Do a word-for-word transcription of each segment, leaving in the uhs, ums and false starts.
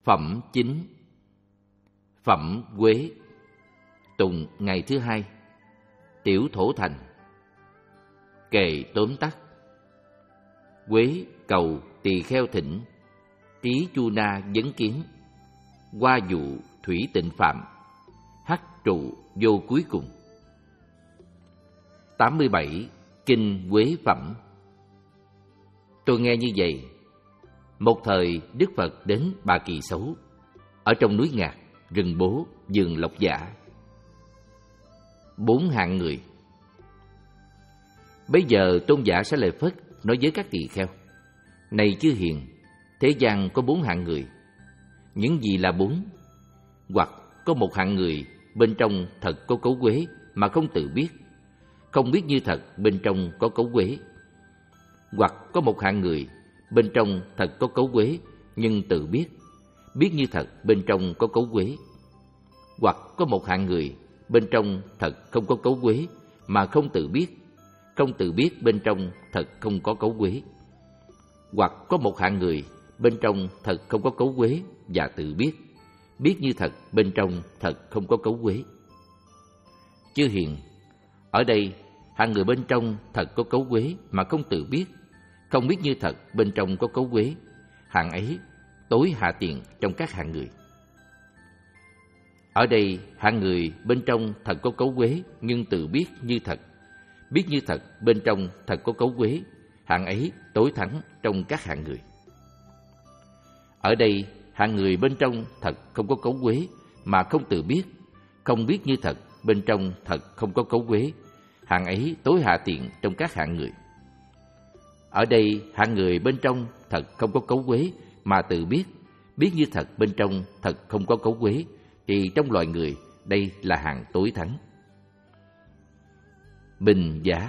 Phẩm chính. Phẩm Quế. Tụng ngày thứ hai. Tiểu thổ thành. Kệ tóm tắt. Quế cầu tỳ kheo thỉnh, trí chu na vấn kiến, hoa dụ thủy tịnh phạm, hắc trụ vô cuối cùng. tám mươi bảy. Kinh Quế Phẩm. Tôi nghe như vậy. Một thời Đức Phật đến Bà Kỳ Xấu, ở trong núi Ngạc, rừng Bố, vườn Lộc Giả. Bốn hạng người. Bây giờ Tôn giả Xá Lợi Phất nói với các tỳ kheo: này chư hiền, thế gian có bốn hạng người. Những gì là bốn? Hoặc có một hạng người bên trong thật có cấu quế mà không tự biết, không biết như thật bên trong có cấu quế. Hoặc có một hạng người bên trong thật có cấu quế nhưng tự biết, biết như thật bên trong có cấu quế. Hoặc có một hạng người bên trong thật không có cấu quế mà không tự biết, không tự biết bên trong thật không có cấu quế. Hoặc có một hạng người bên trong thật không có cấu quế và tự biết, biết như thật bên trong thật không có cấu quế. Chư hiền, ở đây hạng người bên trong thật có cấu quế mà không tự biết, không biết như thật bên trong có cấu quế, hạng ấy tối hạ tiền trong các hạng người. Ở đây hạng người bên trong thật có cấu quế nhưng tự biết như thật, biết như thật bên trong thật có cấu quế, hạng ấy tối thắng trong các hạng người. Ở đây hạng người bên trong thật không có cấu quế mà không tự biết, không biết như thật bên trong thật không có cấu quế, hạng ấy tối hạ tiện trong các hạng người. Ở đây hạng người bên trong thật không có cấu quế mà tự biết, biết như thật bên trong thật không có cấu quế, thì trong loài người đây là hạng tối thắng. Bình giá.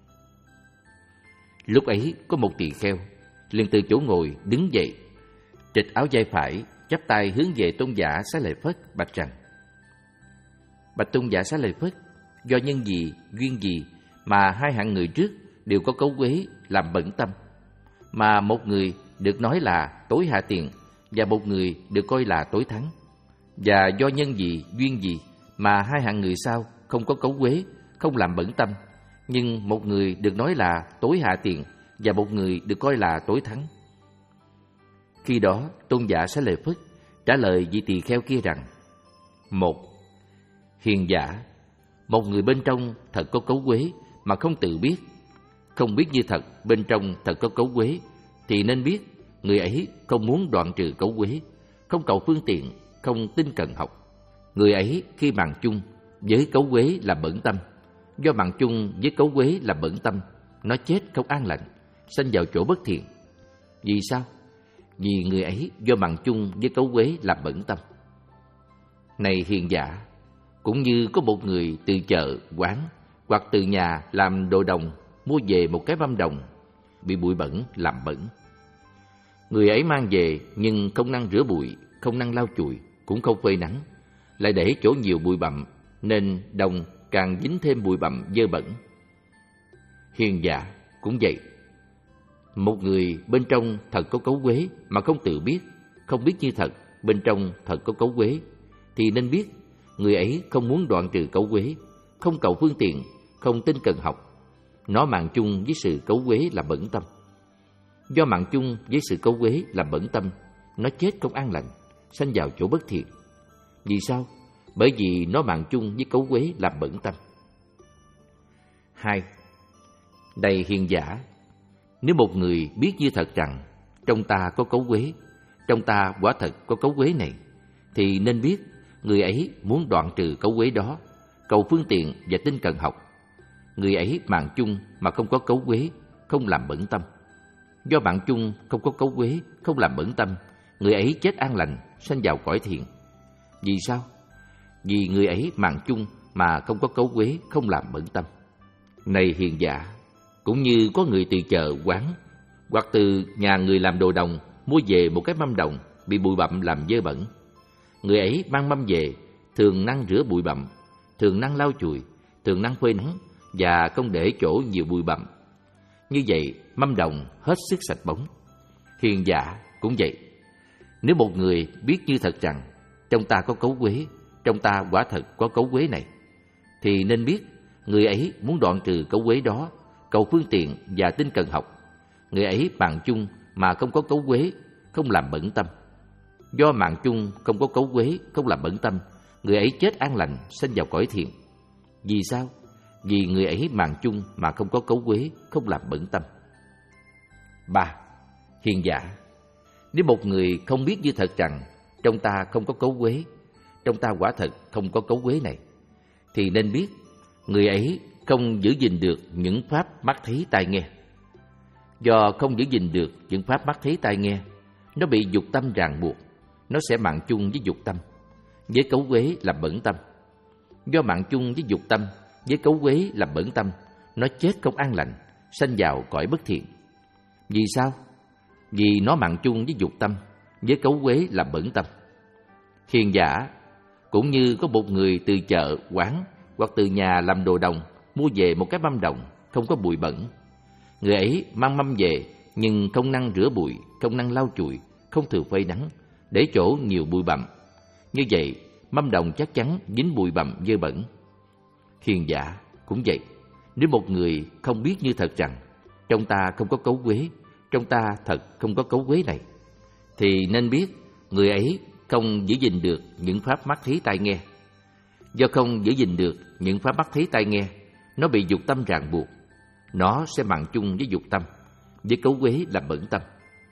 Lúc ấy có một tỳ kheo liền từ chỗ ngồi đứng dậy, trịch áo vai phải, chắp tay hướng về Tôn giả Xá Lợi Phất bạch rằng: bạch Tôn giả Xá Lợi Phất, do nhân gì, duyên gì mà hai hạng người trước đều có cấu quế làm bẩn tâm, mà một người được nói là tối hạ tiền và một người được coi là tối thắng? Và do nhân gì, duyên gì mà hai hạng người sau không có cấu quế, không làm bẩn tâm, nhưng một người được nói là tối hạ tiền và một người được coi là tối thắng? Khi đó Tôn giả Xá Lợi Phất trả lời vị tỳ kheo kia rằng: một. Hiền giả, một người bên trong thật có cấu quế mà không tự biết, không biết như thật bên trong thật có cấu quế, thì nên biết người ấy không muốn đoạn trừ cấu quế, không cầu phương tiện, không tinh cần học. Người ấy khi bằng chung với cấu quế là bẩn tâm, do bằng chung với cấu quế là bẩn tâm, nó chết không an lành, sanh vào chỗ bất thiện. Vì sao? Vì người ấy do bằng chung với cấu quế là bẩn tâm. Này hiền giả, cũng như có một người từ chợ, quán hoặc từ nhà làm đồ đồng mua về một cái mâm đồng bị bụi bẩn làm bẩn. Người ấy mang về nhưng không năng rửa bụi, không năng lau chùi, cũng không phơi nắng, lại để chỗ nhiều bụi bặm, nên đồng càng dính thêm bụi bặm dơ bẩn. Hiền giả cũng vậy. Một người bên trong thật có cấu quế mà không tự biết, không biết như thật bên trong thật có cấu quế, thì nên biết người ấy không muốn đoạn trừ cấu quế, không cầu phương tiện, không tinh cần học. Nó màng chung với sự cấu quế là bẩn tâm. Do màng chung với sự cấu quế là bẩn tâm, nó chết không an lành, sanh vào chỗ bất thiện. Vì sao? Bởi vì nó màng chung với cấu quế là bẩn tâm. Hai. Này hiền giả, nếu một người biết như thật rằng trong ta có cấu quế, trong ta quả thật có cấu quế này, thì nên biết người ấy muốn đoạn trừ cấu quế đó, cầu phương tiện và tinh cần học. Người ấy màng chung mà không có cấu quế, không làm bẩn tâm. Do màng chung không có cấu quế, không làm bẩn tâm, người ấy chết an lành, sanh vào cõi thiện. Vì sao? Vì người ấy màng chung mà không có cấu quế, không làm bẩn tâm. Này hiền giả, cũng như có người từ chợ, quán hoặc từ nhà người làm đồ đồng mua về một cái mâm đồng bị bụi bặm làm dơ bẩn. Người ấy mang mâm về, thường năng rửa bụi bặm, thường năng lau chùi, thường năng phơi nắng và không để chỗ nhiều bụi bặm. Như vậy mâm đồng hết sức sạch bóng. Hiền giả cũng vậy. Nếu một người biết như thật rằng trong ta có cấu quế, trong ta quả thật có cấu quế này, thì nên biết người ấy muốn đoạn trừ cấu quế đó, cầu phương tiện và tinh cần học. Người ấy mạng chung mà không có cấu quế, không làm bẩn tâm. Do mạng chung không có cấu quế, không làm bẩn tâm, người ấy chết an lành, sanh vào cõi thiện. Vì sao? Vì người ấy mạng chung mà không có cấu quế, không làm bẩn tâm. Ba. Hiền giả. Nếu một người không biết như thật rằng trong ta không có cấu quế, trong ta quả thật không có cấu quế này, thì nên biết người ấy không giữ gìn được những pháp mắt thấy tai nghe. Do không giữ gìn được những pháp mắt thấy tai nghe, nó bị dục tâm ràng buộc, nó sẽ mạng chung với dục tâm, với cấu quế làm bẩn tâm. Do mạng chung với dục tâm, với cấu quế làm bẩn tâm, nó chết không an lành, sanh vào cõi bất thiện. Vì sao? Vì nó mạng chung với dục tâm, với cấu quế làm bẩn tâm. Hiền giả cũng như có một người từ chợ, quán hoặc từ nhà làm đồ đồng mua về một cái mâm đồng không có bụi bẩn. Người ấy mang mâm về nhưng không năng rửa bụi, không năng lau chùi, không thường phơi nắng, để chỗ nhiều bụi bặm. Như vậy, mâm đồng chắc chắn dính bụi bặm dơ bẩn. Hiền giả cũng vậy. Nếu một người không biết như thật rằng trong ta không có cấu quế, trong ta thật không có cấu quế này, thì nên biết người ấy không giữ gìn được những pháp mắt thấy tai nghe. Do không giữ gìn được những pháp mắt thấy tai nghe, nó bị dục tâm ràng buộc, nó sẽ mạng chung với dục tâm, với cấu quế làm bẩn tâm.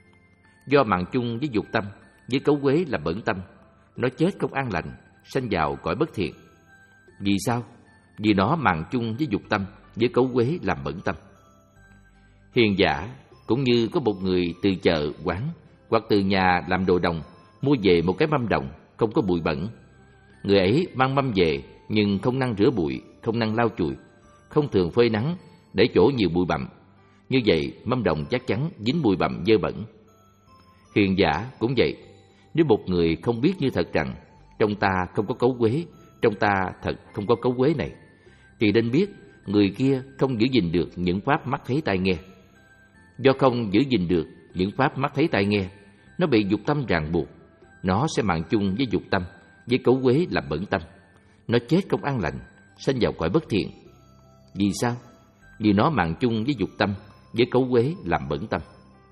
Do mạng chung với dục tâm, với cấu quế làm bẩn tâm, nó chết không an lành, sanh vào cõi bất thiện. Vì sao? Vì nó mạng chung với dục tâm, với cấu quế làm bẩn tâm. Hiền giả cũng như có một người từ chợ, quán hoặc từ nhà làm đồ đồng mua về một cái mâm đồng không có bụi bẩn. Người ấy mang mâm về nhưng không năng rửa bụi, không năng lau chùi, không thường phơi nắng, để chỗ nhiều bụi bặm. Như vậy, mâm đồng chắc chắn dính bụi bặm dơ bẩn. Hiền giả cũng vậy. Nếu một người không biết như thật rằng trong ta không có cấu quế, trong ta thật không có cấu quế này, thì nên biết người kia không giữ gìn được những pháp mắt thấy tai nghe. Do không giữ gìn được những pháp mắt thấy tai nghe, nó bị dục tâm ràng buộc, nó sẽ mạng chung với dục tâm, với cấu quế làm bẩn tâm. Nó chết không an lành, sanh vào cõi bất thiện. Vì sao? Vì nó mạng chung với dục tâm, với cấu quế làm bẩn tâm.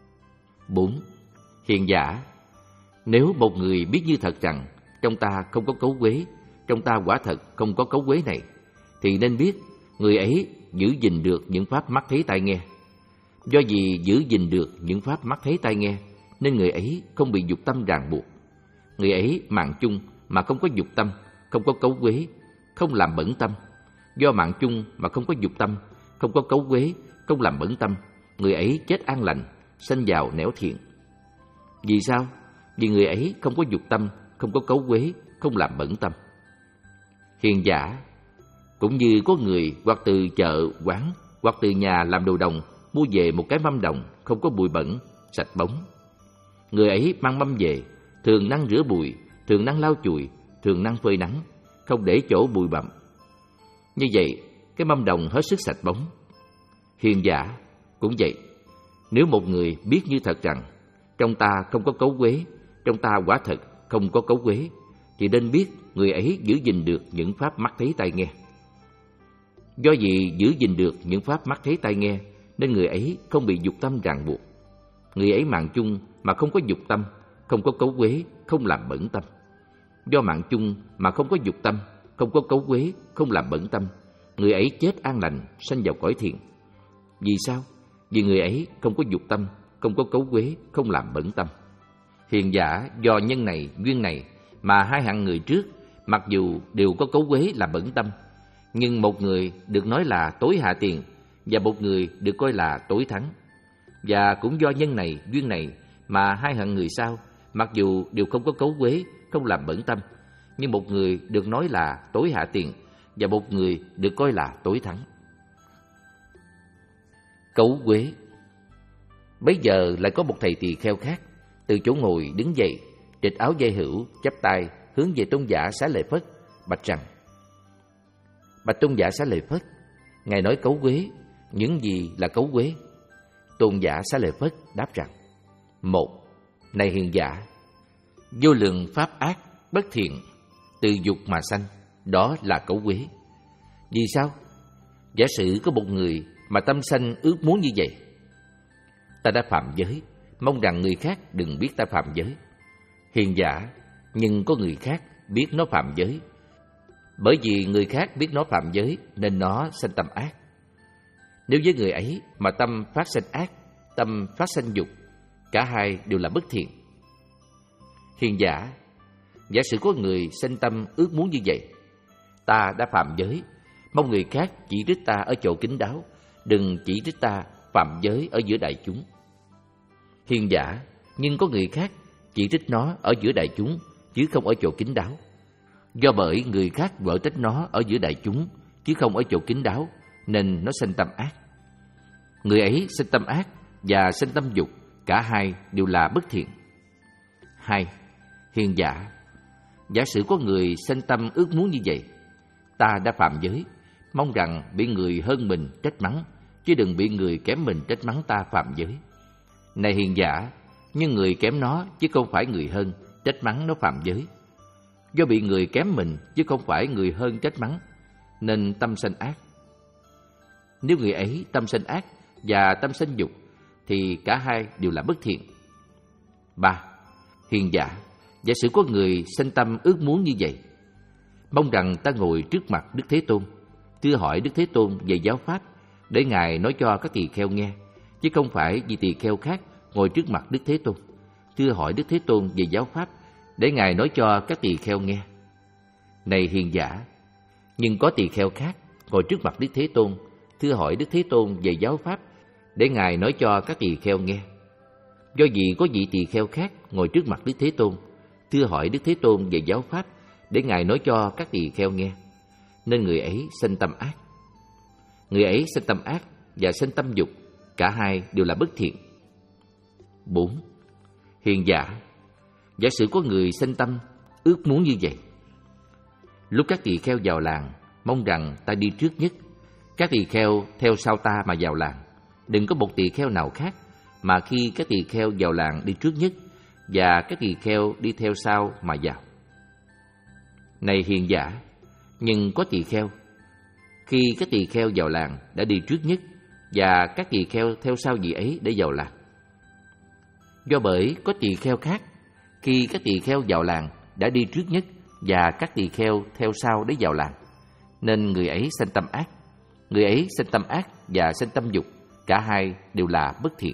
Bốn. Hiền giả. Nếu một người biết như thật rằng trong ta không có cấu quế, trong ta quả thật không có cấu quế này, thì nên biết người ấy giữ gìn được những pháp mắt thấy tai nghe. Do vì giữ gìn được những pháp mắt thấy tai nghe, nên người ấy không bị dục tâm ràng buộc. Người ấy mạng chung mà không có dục tâm, không có cấu quế, không làm bẩn tâm. Do mạng chung mà không có dục tâm, không có cấu quế, không làm bẩn tâm, người ấy chết an lành, sanh vào nẻo thiện. Vì sao? Vì người ấy không có dục tâm, không có cấu quế, không làm bẩn tâm. Hiền giả cũng như có người hoặc từ chợ, quán hoặc từ nhà làm đồ đồng mua về một cái mâm đồng không có bụi bẩn, sạch bóng. Người ấy mang mâm về, thường năng rửa bụi, thường năng lau chùi, thường năng phơi nắng, không để chỗ bụi bặm. Như vậy, cái mâm đồng hết sức sạch bóng. Hiền giả cũng vậy. Nếu một người biết như thật rằng trong ta không có cấu quế, trong ta quả thật không có cấu quế, thì nên biết người ấy giữ gìn được những pháp mắt thấy tai nghe. Do vì giữ gìn được những pháp mắt thấy tai nghe, nên người ấy không bị dục tâm ràng buộc. Người ấy mạng chung mà không có dục tâm, không có cấu quế, không làm bẩn tâm. Do mạng chung mà không có dục tâm, không có cấu quế, không làm bẩn tâm, người ấy chết an lành, sanh vào cõi thiện. Vì sao? Vì người ấy không có dục tâm, không có cấu quế, không làm bẩn tâm. Hiền giả do nhân này, duyên này mà hai hạng người trước, mặc dù đều có cấu quế làm bẩn tâm, nhưng một người được nói là tối hạ tiền và một người được coi là tối thắng. Và cũng do nhân này, duyên này mà hai hạng người sau, mặc dù đều không có cấu quế, không làm bẩn tâm, nhưng một người được nói là tối hạ tiền và một người được coi là tối thắng. Cấu quế. Bấy giờ lại có một thầy tỳ kheo khác từ chỗ ngồi đứng dậy, trịch áo dây hữu, chắp tay hướng về tôn giả Xá Lợi Phất, bạch rằng: Bạch tôn giả Xá Lợi Phất, ngài nói cấu quế, những gì là cấu quế? Tôn giả Xá Lợi Phất đáp rằng: Một, này hiền giả, Vô lượng pháp ác, bất thiện, từ dục mà sanh, đó là cấu uế. Vì sao? Giả sử có một người mà tâm sanh ước muốn như vậy: ta đã phạm giới, mong rằng người khác đừng biết ta phạm giới. Hiền giả, nhưng có người khác biết nó phạm giới. Bởi vì người khác biết nó phạm giới nên nó sanh tâm ác. Nếu với người ấy mà tâm phát sanh ác, tâm phát sanh dục, cả hai đều là bất thiện. Hiền giả, giả sử có người sanh tâm ước muốn như vậy: ta đã phạm giới, mong người khác chỉ trích ta ở chỗ kín đáo, đừng chỉ trích ta phạm giới ở giữa đại chúng. Hiền giả, nhưng có người khác chỉ trích nó ở giữa đại chúng, chứ không ở chỗ kín đáo. Do bởi người khác vỡ trách nó ở giữa đại chúng, chứ không ở chỗ kín đáo, nên nó sanh tâm ác. Người ấy sanh tâm ác và sanh tâm dục, cả hai đều là bất thiện. Hai. Hiền giả, giả sử có người sanh tâm ước muốn như vậy: ta đã phạm giới, mong rằng bị người hơn mình trách mắng, chứ đừng bị người kém mình trách mắng ta phạm giới. Này hiền giả, nhưng người kém nó chứ không phải người hơn trách mắng nó phạm giới. Do bị người kém mình chứ không phải người hơn trách mắng, nên tâm sanh ác. Nếu người ấy tâm sanh ác và tâm sanh dục, thì cả hai đều là bất thiện. Ba. Hiền giả, giả sử có người sanh tâm ước muốn như vậy: mong rằng ta ngồi trước mặt Đức Thế Tôn, thưa hỏi Đức Thế Tôn về giáo pháp, để Ngài nói cho các tỳ kheo nghe, chứ không phải vì tỳ kheo khác ngồi trước mặt Đức Thế Tôn, thưa hỏi Đức Thế Tôn về giáo pháp, để Ngài nói cho các tỳ kheo nghe. Này hiền giả, nhưng có tỳ kheo khác ngồi trước mặt Đức Thế Tôn, thưa hỏi Đức Thế Tôn về giáo pháp, để Ngài nói cho các tỳ kheo nghe. Do vì có vị tỳ kheo khác ngồi trước mặt Đức Thế Tôn, thưa hỏi Đức Thế Tôn về giáo pháp, để Ngài nói cho các tỳ kheo nghe, nên người ấy sanh tâm ác. Người ấy sanh tâm ác và sanh tâm dục, cả hai đều là bất thiện. Bốn. Hiền giả, giả sử có người sanh tâm ước muốn như vậy: lúc các tỳ kheo vào làng, mong rằng ta đi trước nhất, các tỳ kheo theo sau ta mà vào làng. Đừng có một tỳ kheo nào khác, mà khi các tỳ kheo vào làng đi trước nhất, và các tỳ kheo đi theo sau mà vào. Này hiền giả, nhưng có tỳ kheo, khi các tỳ kheo vào làng đã đi trước nhất, và các tỳ kheo theo sau vị ấy để vào làng. Do bởi có tỳ kheo khác, khi các tỳ kheo vào làng đã đi trước nhất, và các tỳ kheo theo sau để vào làng, nên người ấy sanh tâm ác. Người ấy sanh tâm ác và sanh tâm dục, cả hai đều là bất thiện.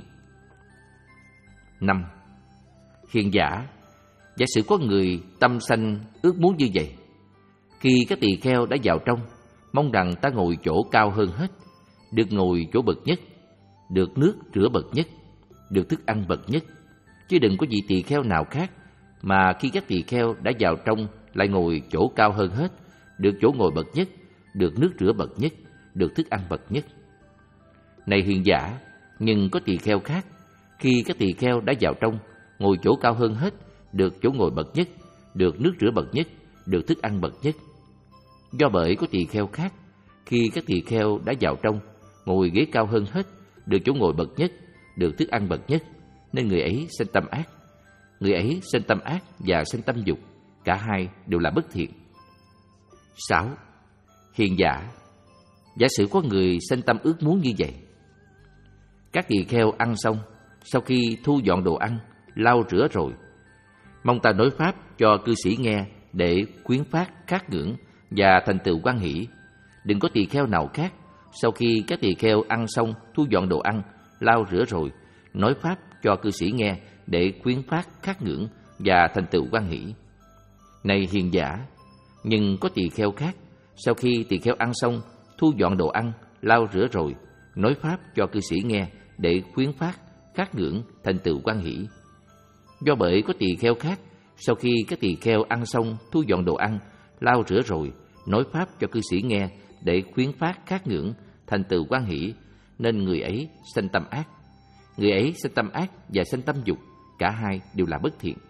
Năm. Hiền giả, giả sử có người tâm sanh ước muốn như vậy: khi các tỳ kheo đã vào trong, mong rằng ta ngồi chỗ cao hơn hết, được ngồi chỗ bậc nhất, được nước rửa bậc nhất, được thức ăn bậc nhất, chứ đừng có vị tỳ kheo nào khác, mà khi các tỳ kheo đã vào trong lại ngồi chỗ cao hơn hết, được chỗ ngồi bậc nhất, được nước rửa bậc nhất, được thức ăn bậc nhất. Này hiền giả, nhưng có tỳ kheo khác, khi các tỳ kheo đã vào trong, ngồi chỗ cao hơn hết, được chỗ ngồi bậc nhất, được nước rửa bậc nhất, được thức ăn bậc nhất. Do bởi có tỳ kheo khác, khi các tỳ kheo đã vào trong, ngồi ghế cao hơn hết, được chỗ ngồi bậc nhất, được thức ăn bậc nhất, nên người ấy sanh tâm ác. Người ấy sanh tâm ác và sanh tâm dục, cả hai đều là bất thiện. Sáu. Hiền giả, giả sử có người sanh tâm ước muốn như vậy: các tỳ kheo ăn xong, sau khi thu dọn đồ ăn, lau rửa rồi, mong ta nói pháp cho cư sĩ nghe, để khuyến phát khát ngưỡng và thành tựu hoan hỷ. Đừng có tỳ kheo nào khác, sau khi các tỳ kheo ăn xong, thu dọn đồ ăn, lau rửa rồi, nói pháp cho cư sĩ nghe, để khuyến phát khát ngưỡng và thành tựu hoan hỷ. Này hiền giả, nhưng có tỳ kheo khác, sau khi tỳ kheo ăn xong, thu dọn đồ ăn, lau rửa rồi, nói pháp cho cư sĩ nghe, để khuyến phát khát ngưỡng thành tựu hoan hỷ. Do bởi có tỳ kheo khác, sau khi các tỳ kheo ăn xong, thu dọn đồ ăn, lau rửa rồi, nói pháp cho cư sĩ nghe, để khuyến phát khát ngưỡng thành tựu hoan hỷ, nên người ấy sanh tâm ác. Người ấy sanh tâm ác và sanh tâm dục, cả hai đều là bất thiện.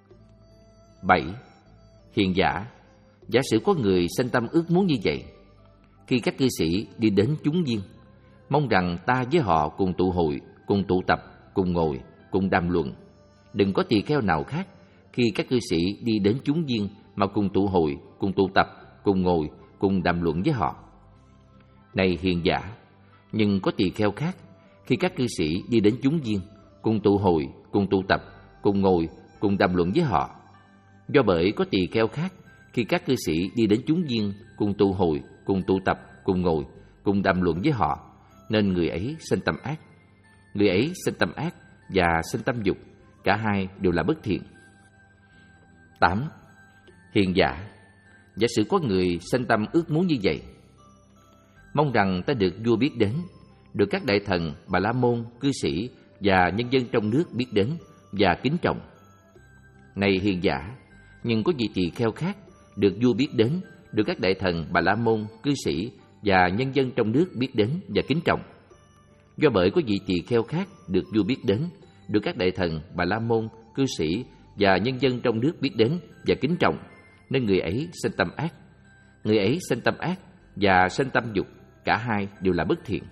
Bảy. Hiền giả, giả sử có người sanh tâm ước muốn như vậy: khi các cư sĩ đi đến chúng viên, mong rằng ta với họ cùng tụ hội, cùng tụ tập, cùng ngồi, cùng đàm luận. Đừng có tỳ kheo nào khác, khi các cư sĩ đi đến chúng viên mà cùng tụ hội, cùng tụ tập, cùng ngồi, cùng đàm luận với họ. Này hiền giả, nhưng có tỳ kheo khác khi các cư sĩ đi đến chúng viên, cùng tụ hội, cùng tụ tập, cùng ngồi, cùng đàm luận với họ. Do bởi có tỳ kheo khác khi các cư sĩ đi đến chúng viên, cùng tụ hội, cùng tụ tập, cùng ngồi, cùng đàm luận với họ, nên người ấy sinh tâm ác. Người ấy sinh tâm ác và sinh tâm dục, cả hai đều là bất thiện. Tám. Hiền giả, giả sử có người sinh tâm ước muốn như vậy, mong rằng ta được vua biết đến, được các đại thần, bà la môn, cư sĩ và nhân dân trong nước biết đến và kính trọng. Này hiền giả, nhưng có vị tỳ kheo khác được vua biết đến, được các đại thần, bà la môn, cư sĩ và nhân dân trong nước biết đến và kính trọng. Do bởi có vị tỳ kheo khác được vua biết đến, được các đại thần, bà la môn, cư sĩ và nhân dân trong nước biết đến và kính trọng, nên người ấy sinh tâm ác. Người ấy sinh tâm ác và sinh tâm dục, cả hai đều là bất thiện.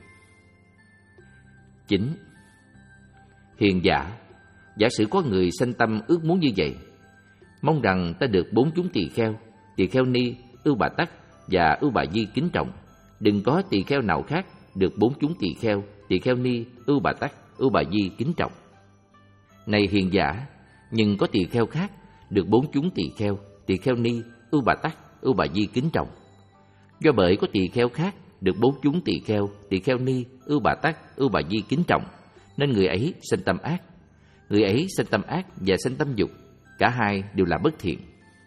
Chín. Hiền giả, giả sử có người sinh tâm ước muốn như vậy, mong rằng ta được bốn chúng tỳ kheo, tỳ kheo ni, ưu bà tắc và ưu bà di kính trọng. Đừng có tỳ kheo nào khác được bốn chúng tỳ kheo, tỳ kheo ni, ưu bà tắc, ưu bà di kính trọng. Này hiền giả, nhưng có tỳ kheo khác được bốn chúng tỳ kheo, tỳ kheo ni, ưu bà tắc, ưu bà di kính trọng. Do bởi có tỳ kheo khác được bốn chúng tỳ kheo, tỳ kheo ni, ưu bà tắc, ưu bà di kính trọng, nên người ấy sinh tâm ác. Người ấy sinh tâm ác và sinh tâm dục, cả hai đều là bất thiện.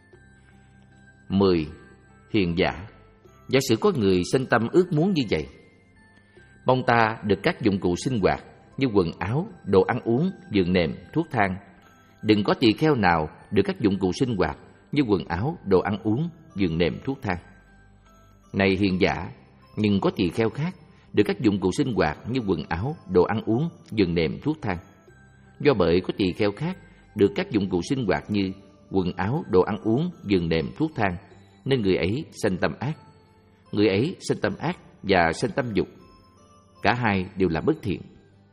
Mười. Hiền giả, giả sử có người sinh tâm ước muốn như vậy, mong ta được các dụng cụ sinh hoạt như quần áo, đồ ăn uống, giường nệm, thuốc thang. Đừng có tỳ kheo nào được các dụng cụ sinh hoạt như quần áo, đồ ăn uống, giường nệm, thuốc thang. Này hiền giả, nhưng có tỳ kheo khác được các dụng cụ sinh hoạt như quần áo, đồ ăn uống, giường nệm, thuốc thang. Do bởi có tỳ kheo khác được các dụng cụ sinh hoạt như quần áo, đồ ăn uống, giường nệm, thuốc thang, nên người ấy sinh tâm ác. Người ấy sinh tâm ác và sinh tâm dục, cả hai đều là bất thiện.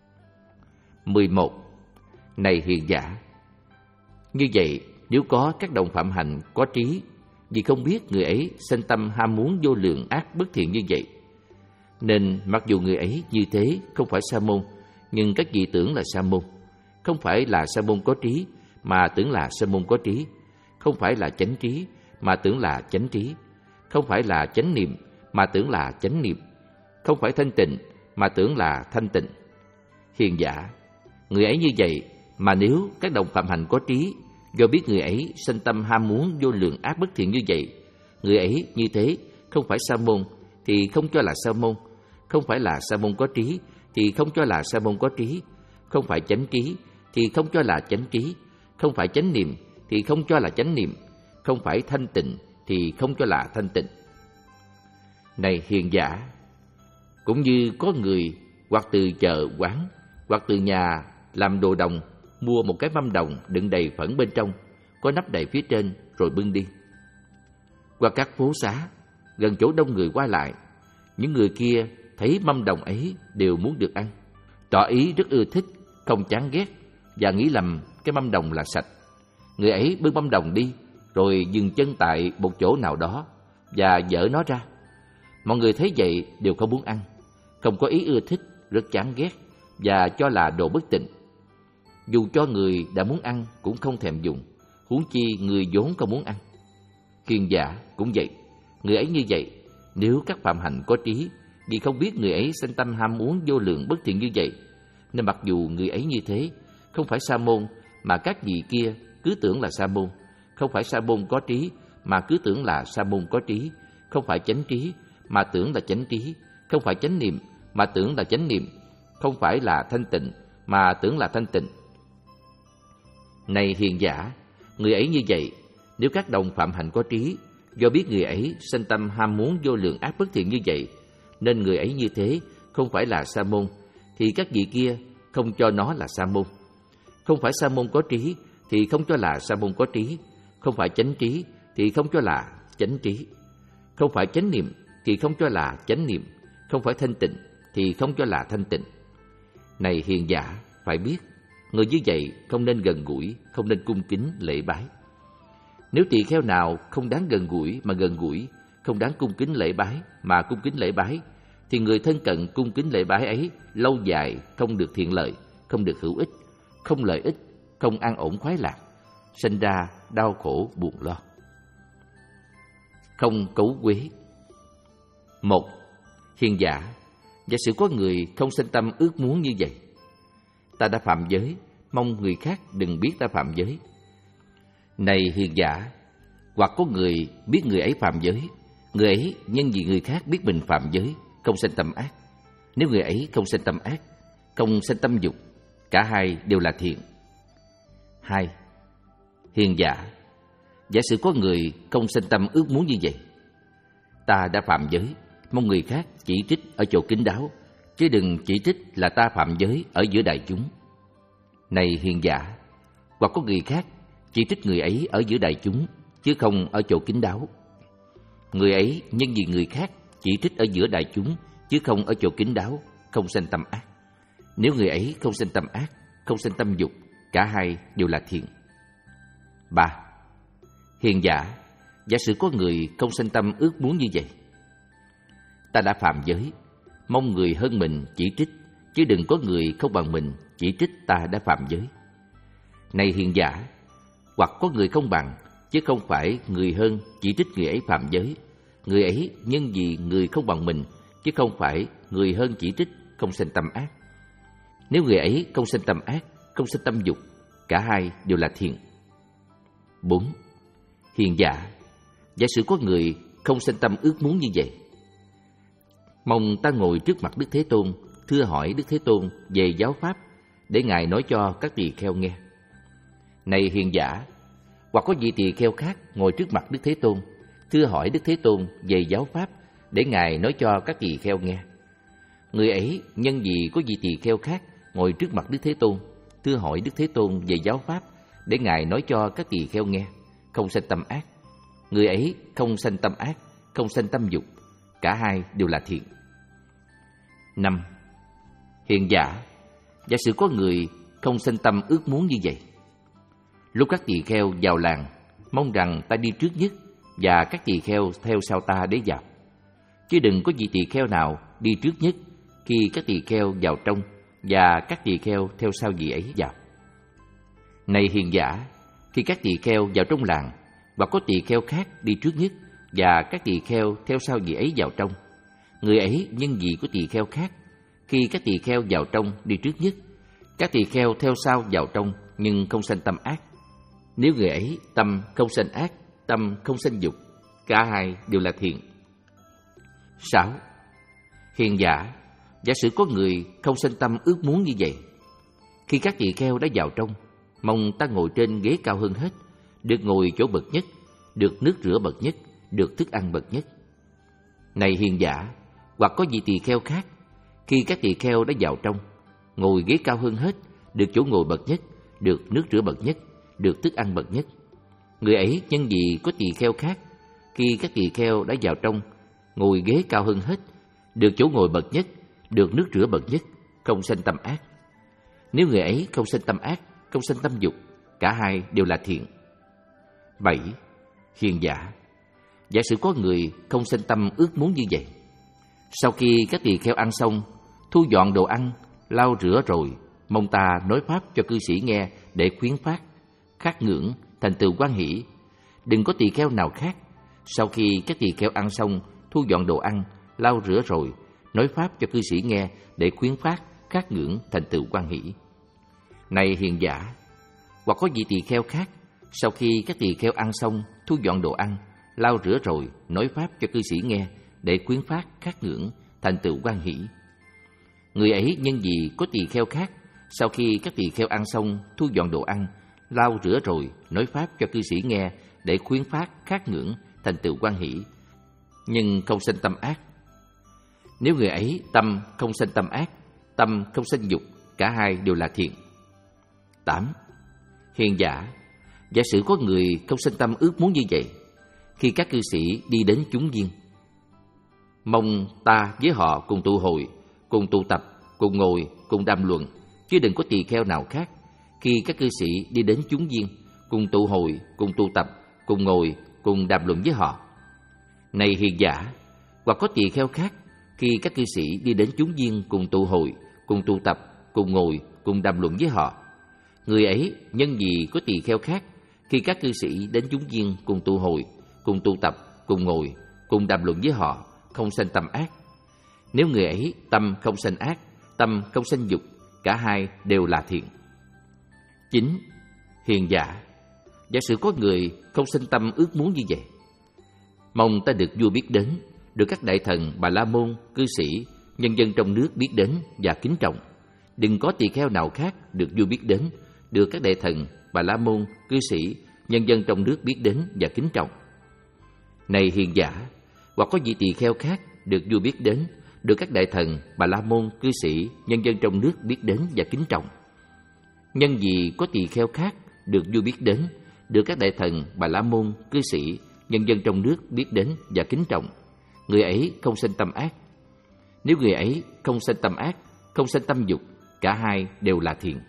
Mười một. Này hiền giả, như vậy nếu có các đồng phạm hạnh có trí, vì không biết người ấy sinh tâm ham muốn vô lượng ác bất thiện như vậy, nên mặc dù người ấy như thế không phải sa môn, nhưng các vị tưởng là sa môn. Không phải là sa môn có trí, mà tưởng là sa môn có trí. Không phải là chánh trí, mà tưởng là chánh trí. Không phải là chánh niệm, mà tưởng là chánh niệm. Không phải thanh tịnh, mà tưởng là thanh tịnh. Hiền giả, người ấy như vậy, mà nếu các đồng phạm hạnh có trí, do biết người ấy sinh tâm ham muốn vô lượng ác bất thiện như vậy, người ấy như thế không phải sa môn, thì không cho là sa môn. Không phải là sa môn có trí, thì không cho là sa môn có trí. Không phải chánh trí, thì không cho là chánh trí. Không phải chánh niệm, thì không cho là chánh niệm. Không phải thanh tịnh, thì không cho là thanh tịnh. Này hiền giả, cũng như có người hoặc từ chợ quán, hoặc từ nhà làm đồ đồng, mua một cái mâm đồng đựng đầy phẫn bên trong, có nắp đầy phía trên rồi bưng đi. Qua các phố xá, gần chỗ đông người qua lại, những người kia thấy mâm đồng ấy đều muốn được ăn, tỏ ý rất ưa thích, không chán ghét và nghĩ lầm cái mâm đồng là sạch. Người ấy bưng mâm đồng đi, rồi dừng chân tại một chỗ nào đó và dỡ nó ra. Mọi người thấy vậy đều không muốn ăn, không có ý ưa thích, rất chán ghét và cho là đồ bất tịnh. Dù cho người đã muốn ăn cũng không thèm dùng, huống chi người vốn không muốn ăn. Hiền giả cũng vậy, người ấy như vậy, nếu các phạm hạnh có trí, vì không biết người ấy sinh tâm ham muốn vô lượng bất thiện như vậy, nên mặc dù người ấy như thế không phải sa môn, mà các vị kia cứ tưởng là sa môn. Không phải sa môn có trí, mà cứ tưởng là sa môn có trí. Không phải chánh trí, mà tưởng là chánh trí. Không phải chánh niệm, mà tưởng là chánh niệm. Không phải là thanh tịnh, mà tưởng là thanh tịnh. Này hiền giả, người ấy như vậy, nếu các đồng phạm hạnh có trí, do biết người ấy sinh tâm ham muốn vô lượng ác bất thiện như vậy, nên người ấy như thế không phải là sa môn, thì các vị kia không cho nó là sa môn. Không phải sa môn có trí, thì không cho là sa môn có trí. Không phải chánh trí, thì không cho là chánh trí. Không phải chánh niệm, thì không cho là chánh niệm. Không phải thanh tịnh, thì không cho là thanh tịnh. Này hiền giả, phải biết, người như vậy không nên gần gũi, không nên cung kính lễ bái. Nếu tỳ kheo nào không đáng gần gũi mà gần gũi, không đáng cung kính lễ bái mà cung kính lễ bái, thì người thân cận cung kính lễ bái ấy lâu dài không được thiện lợi, không được hữu ích, không lợi ích, không an ổn khoái lạc, sinh ra đau khổ buồn lo. Không cấu quế. Một, hiền giả, giả sử có người không sinh tâm ước muốn như vậy. Ta đã phạm giới, mong người khác đừng biết ta phạm giới. Này hiền giả, hoặc có người biết người ấy phạm giới, người ấy nhân vì người khác biết mình phạm giới, không sinh tâm ác. Nếu người ấy không sinh tâm ác, không sinh tâm dục, cả hai đều là thiện. Hai, hiền giả, giả sử có người không sinh tâm ước muốn như vậy. Ta đã phạm giới, mong người khác chỉ trích ở chỗ kín đáo, chứ đừng chỉ trích là ta phạm giới ở giữa đại chúng. Này hiền giả, hoặc có người khác chỉ trích người ấy ở giữa đại chúng, chứ không ở chỗ kín đáo. Người ấy nhân vì người khác chỉ trích ở giữa đại chúng, chứ không ở chỗ kín đáo, không sinh tâm ác. Nếu người ấy không sinh tâm ác, không sinh tâm dục, cả hai đều là thiện. Ba, hiền giả, giả sử có người không sinh tâm ước muốn như vậy. Ta đã phạm giới, mong người hơn mình chỉ trích, chứ đừng có người không bằng mình chỉ trích ta đã phạm giới. Này hiền giả, hoặc có người không bằng, chứ không phải người hơn chỉ trích người ấy phạm giới. Người ấy nhân vì người không bằng mình, chứ không phải người hơn chỉ trích, không sinh tâm ác. Nếu người ấy không sinh tâm ác, không sinh tâm dục, cả hai đều là thiện. Bốn, hiền giả, giả sử có người không sinh tâm ước muốn như vậy. Mong ta ngồi trước mặt Đức Thế Tôn, thưa hỏi Đức Thế Tôn về giáo pháp, để Ngài nói cho các tỳ kheo nghe. Này hiền giả, hoặc có vị tỳ kheo khác ngồi trước mặt Đức Thế Tôn, thưa hỏi Đức Thế Tôn về giáo pháp, để Ngài nói cho các tỳ kheo nghe. Người ấy nhân vì có vị tỳ kheo khác ngồi trước mặt Đức Thế Tôn, thưa hỏi Đức Thế Tôn về giáo pháp, để Ngài nói cho các tỳ kheo nghe, không sanh tâm ác. Người ấy không sanh tâm ác, không sanh tâm dục, cả hai đều là thiện. Năm, hiền giả, giả sử có người không sanh tâm ước muốn như vậy. Lúc các tỳ kheo vào làng, mong rằng ta đi trước nhất và các tỳ kheo theo sau ta để vào. Chứ đừng có vị tỳ kheo nào đi trước nhất khi các tỳ kheo vào trong và các tỳ kheo theo sau vị ấy vào. Này hiền giả, khi các tỳ kheo vào trong làng, và có tỳ kheo khác đi trước nhất và các tỳ kheo theo sau vị ấy vào trong, người ấy nhân vị của tỳ kheo khác. Khi các tỳ kheo vào trong đi trước nhất, các tỳ kheo theo sau vào trong, nhưng không sanh tâm ác. Nếu người ấy tâm không sanh ác, tâm không sanh dục, cả hai đều là thiện. Sáu, hiền giả, giả sử có người không sanh tâm ước muốn như vậy. Khi các tỳ kheo đã vào trong, mong ta ngồi trên ghế cao hơn hết, được ngồi chỗ bậc nhất, được nước rửa bậc nhất, được thức ăn bậc nhất. Này hiền giả, hoặc có vị tỳ kheo khác, khi các tỳ kheo đã vào trong, ngồi ghế cao hơn hết, được chỗ ngồi bậc nhất, được nước rửa bậc nhất, được thức ăn bậc nhất. Người ấy nhân vì có tỳ kheo khác, khi các tỳ kheo đã vào trong, ngồi ghế cao hơn hết, được chỗ ngồi bậc nhất, được nước rửa bậc nhất, không sanh tâm ác. Nếu người ấy không sanh tâm ác, không sanh tâm dục, cả hai đều là thiện. Bảy, hiền giả, giả sử có người không sanh tâm ước muốn như vậy. Sau khi các tỳ kheo ăn xong, thu dọn đồ ăn, lau rửa rồi, mong ta nói pháp cho cư sĩ nghe để khuyến phát, khát ngưỡng, thành tựu hoan hỷ. Đừng có tỳ kheo nào khác, sau khi các tỳ kheo ăn xong, thu dọn đồ ăn, lau rửa rồi, nói pháp cho cư sĩ nghe để khuyến phát, khát ngưỡng, thành tựu hoan hỷ. Này hiền giả, hoặc có vị tỳ kheo khác, sau khi các tỳ kheo ăn xong, thu dọn đồ ăn, lau rửa rồi, nói pháp cho cư sĩ nghe để khuyến phát, khát ngưỡng, thành tựu hoan hỷ. Người ấy nhân vì có tỳ kheo khác, sau khi các tỳ kheo ăn xong, thu dọn đồ ăn, lau rửa rồi, nói pháp cho cư sĩ nghe để khuyến phát, khát ngưỡng, thành tựu hoan hỷ, nhưng không sanh tâm ác. Nếu người ấy tâm không sanh tâm ác, tâm không sanh dục, cả hai đều là thiện. Tám, hiền giả, giả sử có người không sanh tâm ước muốn như vậy. Khi các cư sĩ đi đến chúng viên, mong ta với họ cùng tụ hội, cùng tụ tập, cùng ngồi, cùng đàm luận, chứ đừng có tỳ kheo nào khác. khi các cư sĩ đi đến chúng viên, cùng tụ hội, cùng tụ tập, cùng ngồi, cùng đàm luận với họ. Này hiền giả, hoặc có tỳ kheo khác, khi các cư sĩ đi đến chúng viên cùng tụ hội, cùng tụ tập, cùng ngồi, cùng đàm luận với họ. Người ấy nhân vì có tỳ kheo khác, khi các cư sĩ đến chúng viên cùng tụ hội, cùng tụ tập, cùng ngồi, cùng đàm luận với họ, không sanh tâm ác. Nếu người ấy tâm không sanh ác, tâm không sanh dục, cả hai đều là thiện. Chín. Hiền giả, giả sử có người không sanh tâm ước muốn như vậy, mong ta được vua biết đến, được các đại thần, bà la môn, cư sĩ, nhân dân trong nước biết đến và kính trọng. Đừng có tỳ kheo nào khác được vua biết đến, được các đại thần, bà la môn, cư sĩ, nhân dân trong nước biết đến và kính trọng. Này hiền giả, hoặc có vị tỳ kheo khác được vua biết đến, được các đại thần, bà la môn, cư sĩ, nhân dân trong nước biết đến và kính trọng. Nhân vì có tỳ kheo khác được vua biết đến, được các đại thần, bà la môn, cư sĩ, nhân dân trong nước biết đến và kính trọng, người ấy không sanh tâm ác. Nếu người ấy không sanh tâm ác, không sanh tâm dục, cả hai đều là thiện.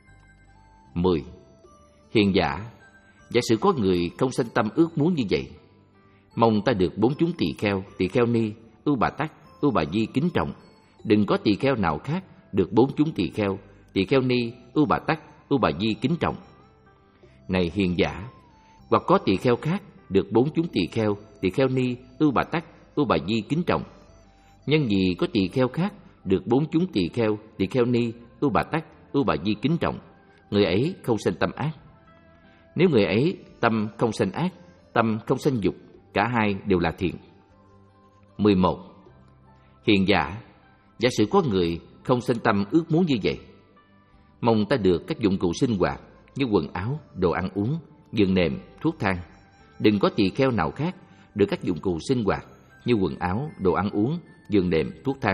Mười. Hiền giả, giả sử có người không sanh tâm ước muốn như vậy, mong ta được bốn chúng tỳ kheo, tỳ kheo ni, ưu bà tắc, ưu bà di kính trọng. Đừng có tỳ kheo nào khác được bốn chúng tỳ kheo, tỳ kheo ni, ưu bà tắc, ưu bà di kính trọng. Này hiền giả, hoặc có tỳ kheo khác được bốn chúng tỳ kheo, tỳ kheo ni, ưu bà tắc, ưu bà di kính trọng. Nhân vì có tỳ kheo khác được bốn chúng tỳ kheo, tỳ kheo ni, ưu bà tắc, ưu bà di kính trọng, người ấy không sanh tâm ác. Nếu người ấy tâm không sanh ác, tâm không sanh dục, cả hai đều là thiện. Mười một. Hiền giả, giả sử có người không sanh tâm ước muốn như vậy, mong ta được các dụng cụ sinh hoạt như quần áo, đồ ăn uống, giường nệm, thuốc thang. Đừng có tỳ kheo nào khác được các dụng cụ sinh hoạt như quần áo, đồ ăn uống, giường nệm, thuốc thang.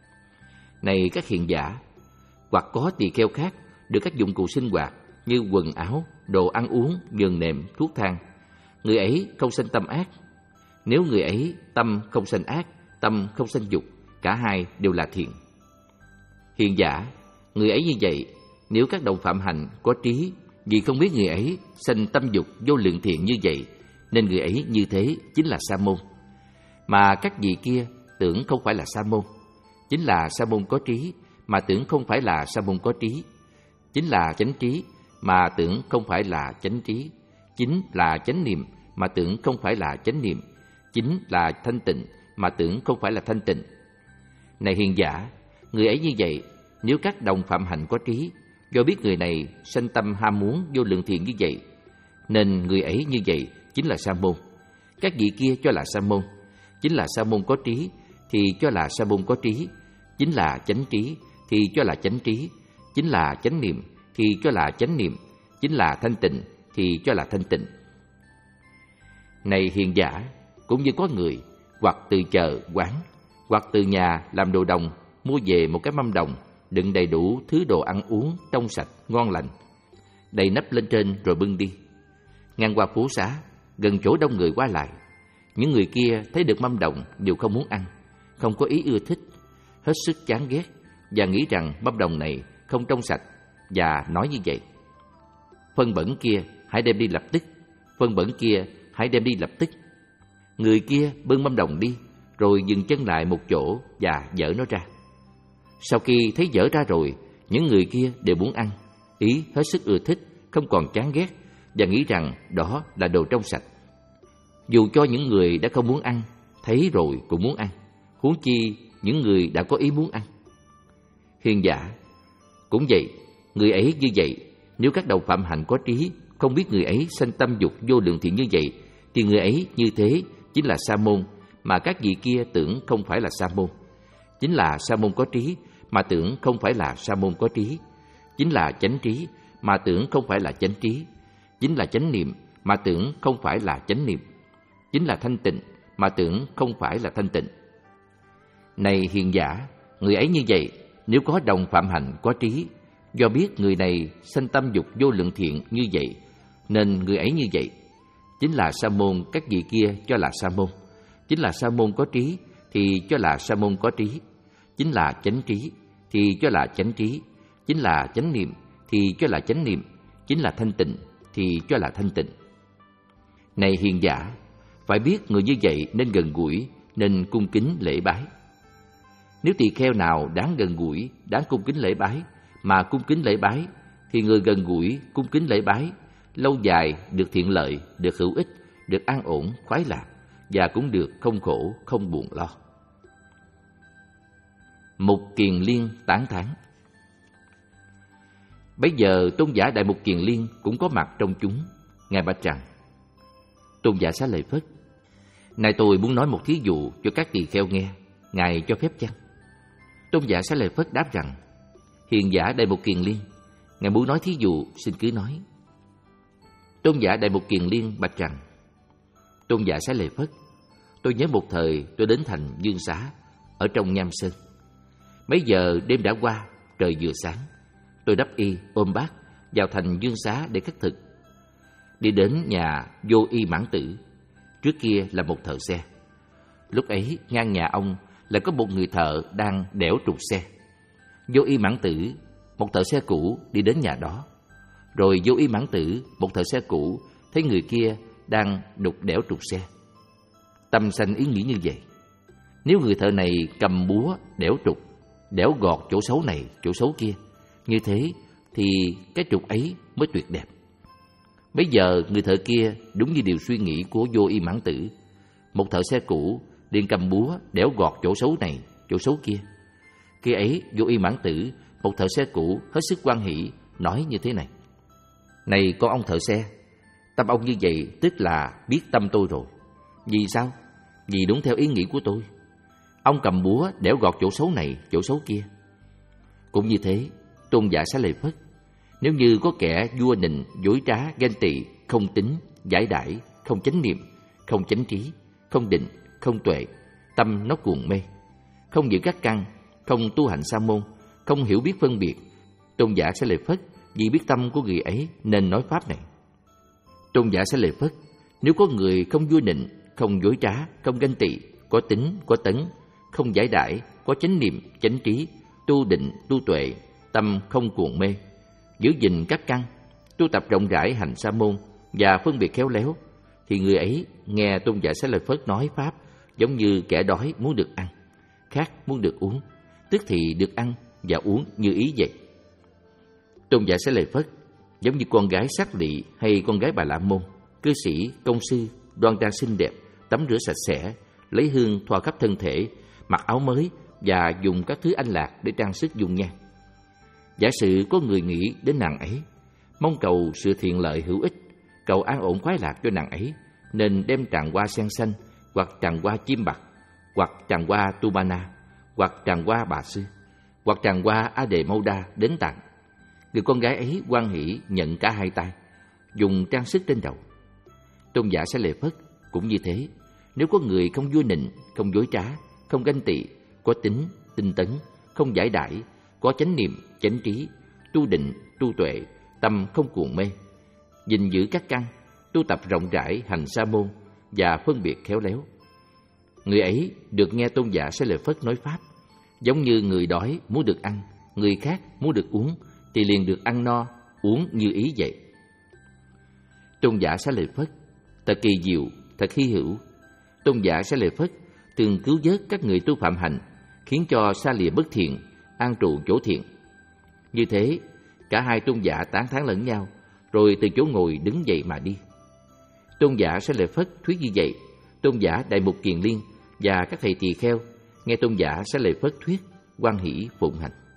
Này các hiền giả, hoặc có tỳ kheo khác được các dụng cụ sinh hoạt như quần áo, đồ ăn uống, giường nệm, thuốc thang, người ấy không sanh tâm ác. Nếu người ấy tâm không sanh ác, tâm không sanh dục, cả hai đều là thiện. Hiền giả, người ấy như vậy, nếu các đồng phạm hành có trí, vì không biết người ấy sanh tâm dục vô lượng thiện như vậy, nên người ấy như thế chính là sa môn. Mà các vị kia tưởng không phải là sa môn, chính là sa môn có trí, mà tưởng không phải là sa môn có trí, chính là chánh trí, mà tưởng không phải là chánh trí, chính là chánh niệm, mà tưởng không phải là chánh niệm, chính là thanh tịnh, mà tưởng không phải là thanh tịnh. Này hiền giả, người ấy như vậy, nếu các đồng phạm hạnh có trí, do biết người này sanh tâm ham muốn vô lượng thiện như vậy, nên người ấy như vậy chính là sa môn. Các vị kia cho là sa môn, chính là sa môn có trí, thì cho là sa môn có trí, chính là chánh trí, thì cho là chánh trí, chính là chánh niệm, thì cho là chánh niệm, chính là thanh tịnh, thì cho là thanh tịnh. Này hiền giả, cũng như có người hoặc từ chợ, quán, hoặc từ nhà làm đồ đồng, mua về một cái mâm đồng đựng đầy đủ thứ đồ ăn uống trong sạch, ngon lành, đầy nắp lên trên rồi bưng đi. Ngang qua phố xá, gần chỗ đông người qua lại, những người kia thấy được mâm đồng đều không muốn ăn, không có ý ưa thích, hết sức chán ghét và nghĩ rằng mâm đồng này không trong sạch, và nói như vậy: phân bẩn kia hãy đem đi lập tức, phân bẩn kia hãy đem đi lập tức. Người kia bưng mâm đồng đi, rồi dừng chân lại một chỗ và dỡ nó ra. Sau khi thấy dỡ ra rồi, những người kia đều muốn ăn, ý hết sức ưa thích, không còn chán ghét, và nghĩ rằng đó là đồ trong sạch. Dù cho những người đã không muốn ăn, thấy rồi cũng muốn ăn, huống chi những người đã có ý muốn ăn. Hiền giả, cũng vậy, người ấy như vậy, nếu các đồng phạm hạnh có trí, không biết người ấy sanh tâm dục vô lượng thiện như vậy, thì người ấy như thế chính là sa môn, mà các vị kia tưởng không phải là sa môn. Chính là sa môn có trí, mà tưởng không phải là sa môn có trí. Chính là chánh trí, mà tưởng không phải là chánh trí. Chính là chánh niệm, mà tưởng không phải là chánh niệm. Chính là thanh tịnh, mà tưởng không phải là thanh tịnh. Này hiền giả, người ấy như vậy, nếu có đồng phạm hạnh có trí, do biết người này sanh tâm dục vô lượng thiện như vậy, nên người ấy như vậy chính là sa môn. Các vị kia cho là sa môn, chính là sa môn có trí, thì cho là sa môn có trí. Chính là chánh trí, thì cho là chánh trí. Chính là chánh niệm, thì cho là chánh niệm, chính là thanh tịnh thì cho là thanh tịnh. Này hiền giả, phải biết người như vậy nên gần gũi, nên cung kính lễ bái. Nếu tỳ kheo nào đáng gần gũi, đáng cung kính lễ bái mà cung kính lễ bái, thì người gần gũi, cung kính lễ bái lâu dài được thiện lợi, được hữu ích, được an ổn, khoái lạc, và cũng được không khổ, không buồn lo. Mục Kiền Liên tán thán. Bấy giờ tôn giả Đại Mục Kiền Liên cũng có mặt trong chúng. Ngài bạch rằng: Tôn giả Xá Lợi Phất, nay tôi muốn nói một thí dụ cho các tỳ kheo nghe, ngài cho phép chăng? Tôn giả Xá Lợi Phất đáp rằng: Hiền giả Đại Mục Kiền Liên, ngài muốn nói thí dụ, xin cứ nói. Tôn giả Đại Mục Kiền Liên bạch rằng: Tôn giả Xá Lợi Phất, tôi nhớ một thời tôi đến thành Dương Xá ở trong Nham Sơn. Mấy giờ đêm đã qua, trời vừa sáng, tôi đắp y ôm bát vào thành Dương Xá để khất thực. Đi đến nhà Vô Y Mãn Tử, trước kia là một thợ xe. Lúc ấy ngang nhà ông lại có một người thợ đang đẽo trục xe. Vô Y Mãn Tử, một thợ xe cũ, đi đến nhà đó. Rồi Vô Y Mãn Tử, một thợ xe cũ, thấy người kia đang đục đẽo trục xe. Tâm sanh ý nghĩ như vậy: nếu người thợ này cầm búa đẽo trục, đẽo gọt chỗ xấu này chỗ xấu kia, như thế thì cái trục ấy mới tuyệt đẹp. Bây giờ người thợ kia đúng như điều suy nghĩ của Vô Y Mãn Tử, một thợ xe cũ liền cầm búa đẽo gọt chỗ xấu này chỗ xấu kia. Khi ấy Vô Y Mãn Tử, một thợ xe cũ, hết sức hoan hỉ, nói như thế này: Này con ông thợ xe, tâm ông như vậy tức là biết tâm tôi rồi. Vì sao? Vì đúng theo ý nghĩ của tôi. Ông cầm búa đẽo gọt chỗ xấu này chỗ xấu kia. Cũng như thế, tôn giả Xá Lợi Phất, nếu như có kẻ vua nịnh, dối trá, ganh tị, không tín, giải đãi, không chánh niệm, không chánh trí, không định, không tuệ, tâm nó cuồng mê, không giữ các căn, không tu hành sa môn, không hiểu biết phân biệt, tôn giả Xá Lợi Phất vì biết tâm của người ấy nên nói pháp này. Tôn giả Xá Lợi Phất, nếu có người không vua nịnh, không dối trá, không ganh tị, có tín, có tấn, không giải đãi, có chánh niệm, chánh trí, tu định, tu tuệ, tâm không cuồng mê, giữ gìn các căn, tu tập rộng rãi hành sa môn và phân biệt khéo léo, thì người ấy nghe tôn giả Xá Lợi Phất nói pháp giống như kẻ đói muốn được ăn, khát muốn được uống, tức thì được ăn và uống như ý vậy. Tôn giả Xá Lợi Phất giống như con gái sắc lị hay con gái Bà La Môn, cư sĩ, công sư, đoan trang xinh đẹp, tắm rửa sạch sẽ, lấy hương thoa khắp thân thể, mặc áo mới và dùng các thứ anh lạc để trang sức dung nhan. Giả sử có người nghĩ đến nàng ấy, mong cầu sự thiện lợi hữu ích, cầu an ổn khoái lạc cho nàng ấy, nên đem tràng hoa sen xanh, hoặc tràng hoa chim bạc, hoặc tràng hoa Tubana, hoặc tràng hoa Bà Sư, hoặc tràng hoa A Đề Mâu Đa đến tặng. Người con gái ấy hoan hỉ nhận cả hai tay, dùng trang sức trên đầu. Tôn giả Xá Lợi Phất cũng như thế. Nếu có người không vua nịnh, không dối trá, không ganh tị, có tính, tinh tấn, không giải đãi, có chánh niệm, chánh trí, tu định, tu tuệ, tâm không cuồng mê, gìn giữ các căn, tu tập rộng rãi hành sa môn và phân biệt khéo léo, người ấy được nghe tôn giả Xá Lợi Phất nói pháp, giống như người đói muốn được ăn, người khác muốn được uống, thì liền được ăn no, uống như ý vậy. Tôn giả Xá Lợi Phất thật kỳ diệu, thật hy hữu. Tôn giả Xá Lợi Phất thường cứu vớt các người tu phạm hạnh, khiến cho xa lìa bất thiện, an trụ chỗ thiện. Như thế, cả hai tôn giả tán thán lẫn nhau, rồi từ chỗ ngồi đứng dậy mà đi. Tôn giả Xá Lợi Phất thuyết như vậy, tôn giả Đại Mục Kiền Liên và các thầy tỳ kheo nghe tôn giả Xá Lợi Phất thuyết, hoan hỷ phụng hành.